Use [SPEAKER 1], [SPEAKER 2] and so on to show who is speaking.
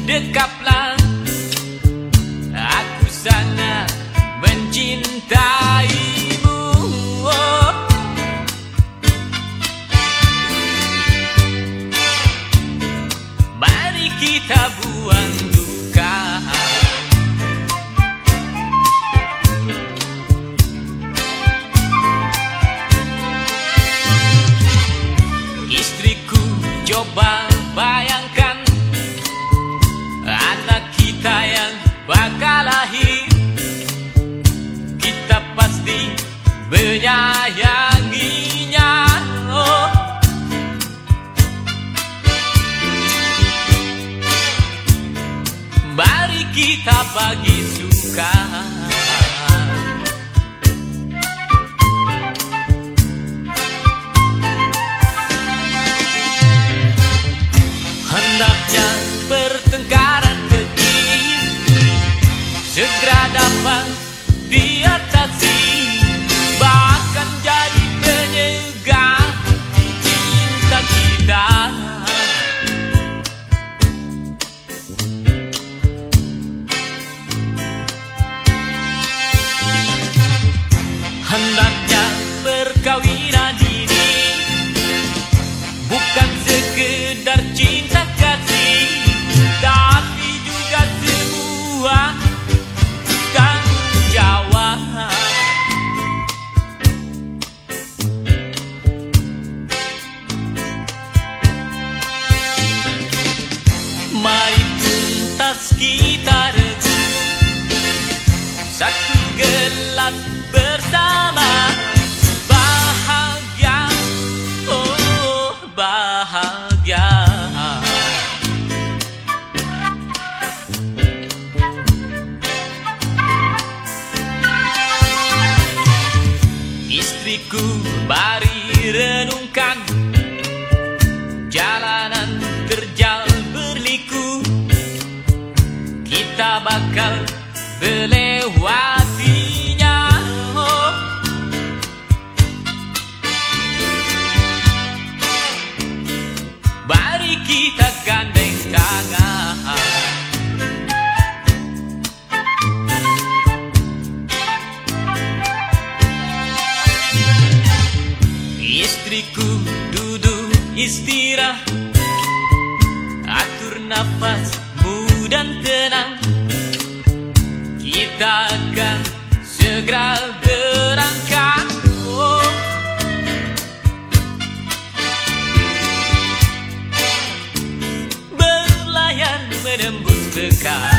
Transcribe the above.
[SPEAKER 1] dekaplah, aku sangat mencintaimu. Mari kita buang duka, istriku, coba bayangkan anak kita yang bakal lahir. Kita pasti menyayanginya. Oh. Mari kita bagi suka, hendaknya pertengkaran kecil segera dapat diatasi, bahkan jadi penyegar cinta kita. Hendaknya perkawinan ini bukan sekedar cinta kasih, tapi juga sebuah tanggung jawab. Mari tuntas kita regu satu gelas bersama, bahagia, oh bahagia. Istriku, mari renungkan jalanan terjal berliku, kita bakal melewatinya. Oh. Mari kita gandeng tangan, istriku, duduk istirahat, atur nafasmu dan tenang. Kita akan segera berangkat. Oh. Berlayar menembus dekat.